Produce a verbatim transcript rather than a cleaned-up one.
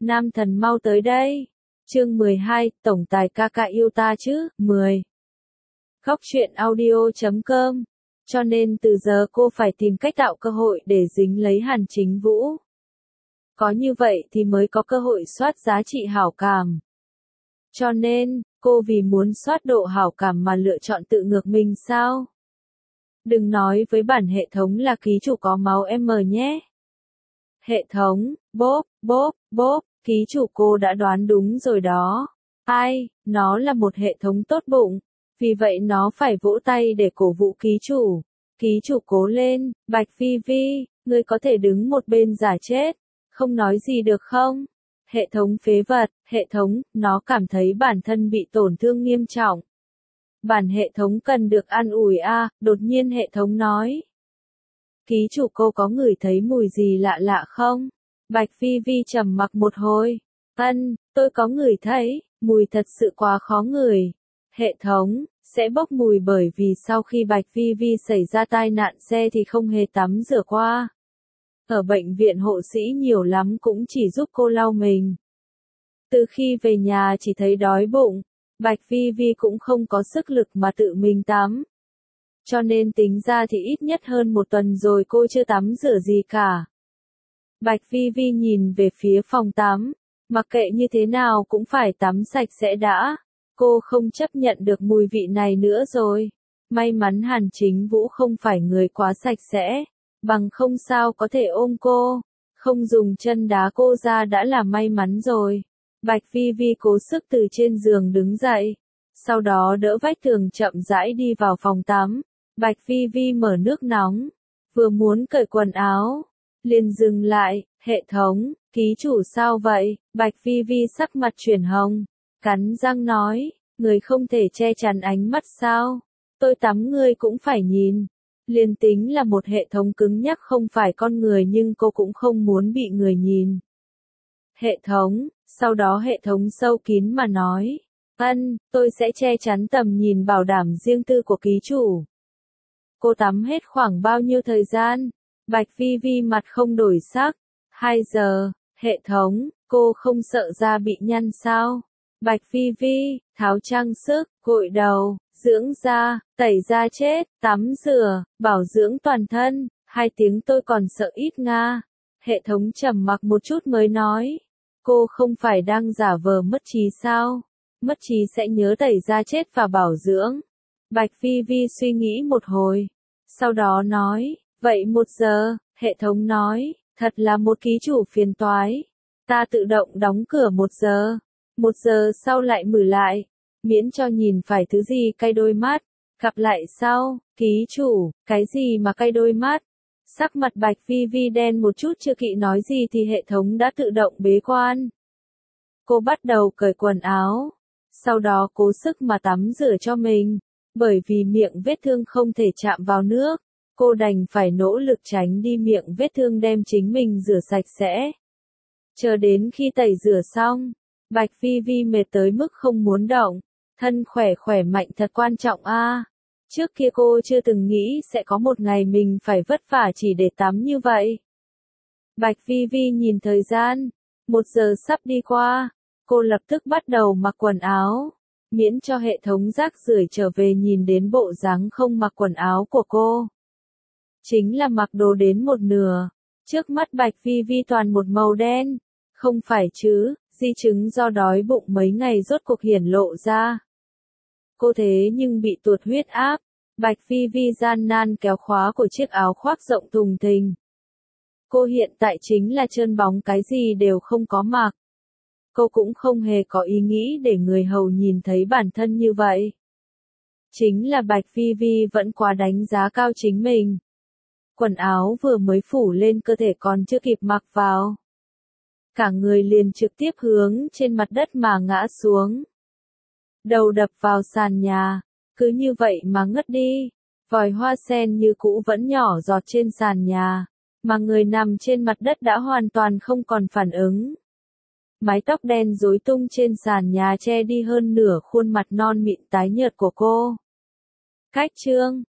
Nam thần mau tới đây. Chương mười hai, tổng tài ca ca yêu ta chứ, mười. Góc truyện audio chấm com. Cho nên từ giờ cô phải tìm cách tạo cơ hội để dính lấy Hàn Chính Vũ. Có như vậy thì mới có cơ hội soát giá trị hảo cảm. Cho nên, cô vì muốn soát độ hảo cảm mà lựa chọn tự ngược mình sao? Đừng nói với bản hệ thống là ký chủ có máu M nhé. Hệ thống, bốp, bốp, bốp, ký chủ cô đã đoán đúng rồi đó. Ai, nó là một hệ thống tốt bụng, vì vậy nó phải vỗ tay để cổ vũ ký chủ. Ký chủ cố lên, Bạch Phi Vi, ngươi có thể đứng một bên giả chết, không nói gì được không? Hệ thống phế vật, hệ thống, nó cảm thấy bản thân bị tổn thương nghiêm trọng. Bản hệ thống cần được an ủi a, đột nhiên hệ thống nói. Ký chủ cô có ngửi thấy mùi gì lạ lạ không? Bạch Phi Vi trầm mặc một hồi. Ân, tôi có ngửi thấy, mùi thật sự quá khó ngửi. Hệ thống, sẽ bốc mùi bởi vì sau khi Bạch Phi Vi xảy ra tai nạn xe thì không hề tắm rửa qua. Ở bệnh viện hộ sĩ nhiều lắm cũng chỉ giúp cô lau mình. Từ khi về nhà chỉ thấy đói bụng, Bạch Phi Vi cũng không có sức lực mà tự mình tắm. Cho nên tính ra thì ít nhất hơn một tuần rồi cô chưa tắm rửa gì cả. Bạch Phi Vi nhìn về phía phòng tắm, mặc kệ như thế nào cũng phải tắm sạch sẽ đã. Cô không chấp nhận được mùi vị này nữa rồi. May mắn Hàn Chính Vũ không phải người quá sạch sẽ, bằng không sao có thể ôm cô, không dùng chân đá cô ra đã là may mắn rồi. Bạch Phi Vi cố sức từ trên giường đứng dậy, sau đó đỡ vách tường chậm rãi đi vào phòng tắm. Bạch Phi Vi mở nước nóng, vừa muốn cởi quần áo, liền dừng lại. Hệ thống, ký chủ sao vậy? Bạch Phi Vi sắc mặt chuyển hồng, cắn răng nói, người không thể che chắn ánh mắt sao? Tôi tắm ngươi cũng phải nhìn. Liền tính là một hệ thống cứng nhắc không phải con người nhưng cô cũng không muốn bị người nhìn. Hệ thống, sau đó hệ thống sâu kín mà nói, ân, tôi sẽ che chắn tầm nhìn bảo đảm riêng tư của ký chủ. Cô tắm hết khoảng bao nhiêu thời gian? Bạch Phi Vi mặt không đổi sắc. Hai giờ, hệ thống, cô không sợ da bị nhăn sao? Bạch Phi Vi, tháo trang sức, gội đầu, dưỡng da, tẩy da chết, tắm rửa, bảo dưỡng toàn thân, hai tiếng tôi còn sợ ít nga. Hệ thống trầm mặc một chút mới nói, cô không phải đang giả vờ mất trí sao? Mất trí sẽ nhớ tẩy da chết và bảo dưỡng. Bạch Phi Vi suy nghĩ một hồi, sau đó nói, vậy một giờ, hệ thống nói, thật là một ký chủ phiền toái. Ta tự động đóng cửa một giờ, một giờ sau lại mở lại, miễn cho nhìn phải thứ gì cay đôi mắt. Gặp lại sau, ký chủ, cái gì mà cay đôi mắt? Sắc mặt Bạch Phi Vi đen một chút, chưa kịp nói gì thì hệ thống đã tự động bế quan. Cô bắt đầu cởi quần áo, sau đó cố sức mà tắm rửa cho mình, bởi vì miệng vết thương không thể chạm vào nước, cô đành phải nỗ lực tránh đi miệng vết thương đem chính mình rửa sạch sẽ. Chờ đến khi tẩy rửa xong, Bạch Phi Vi mệt tới mức không muốn động, thân khỏe khỏe mạnh thật quan trọng a. À. Trước kia cô chưa từng nghĩ sẽ có một ngày mình phải vất vả chỉ để tắm như vậy. Bạch Phi Vi nhìn thời gian, một giờ sắp đi qua, cô lập tức bắt đầu mặc quần áo, miễn cho hệ thống rác rưởi trở về nhìn đến bộ dáng không mặc quần áo của cô. Chính là mặc đồ đến một nửa, trước mắt Bạch Phi Vi toàn một màu đen, không phải chứ, di chứng do đói bụng mấy ngày rốt cuộc hiển lộ ra. Cô thế nhưng bị tuột huyết áp, Bạch Phi Vi gian nan kéo khóa của chiếc áo khoác rộng thùng thình. Cô hiện tại chính là trơn bóng cái gì đều không có mặc. Cô cũng không hề có ý nghĩ để người hầu nhìn thấy bản thân như vậy. Chính là Bạch Phi Vi vẫn quá đánh giá cao chính mình. Quần áo vừa mới phủ lên cơ thể còn chưa kịp mặc vào, cả người liền trực tiếp hướng trên mặt đất mà ngã xuống. Đầu đập vào sàn nhà, cứ như vậy mà ngất đi. Vòi hoa sen như cũ vẫn nhỏ giọt trên sàn nhà, mà người nằm trên mặt đất đã hoàn toàn không còn phản ứng. Mái tóc đen rối tung trên sàn nhà che đi hơn nửa khuôn mặt non mịn tái nhợt của cô. Cách chương